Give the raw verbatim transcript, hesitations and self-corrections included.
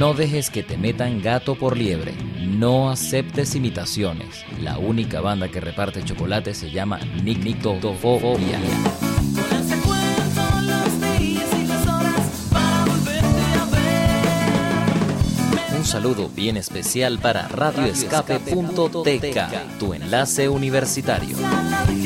No dejes que te metan gato por liebre. No aceptes imitaciones. La única banda que reparte chocolate se llama Nictofobia. Un saludo bien especial para radio escape punto t k, tu enlace universitario.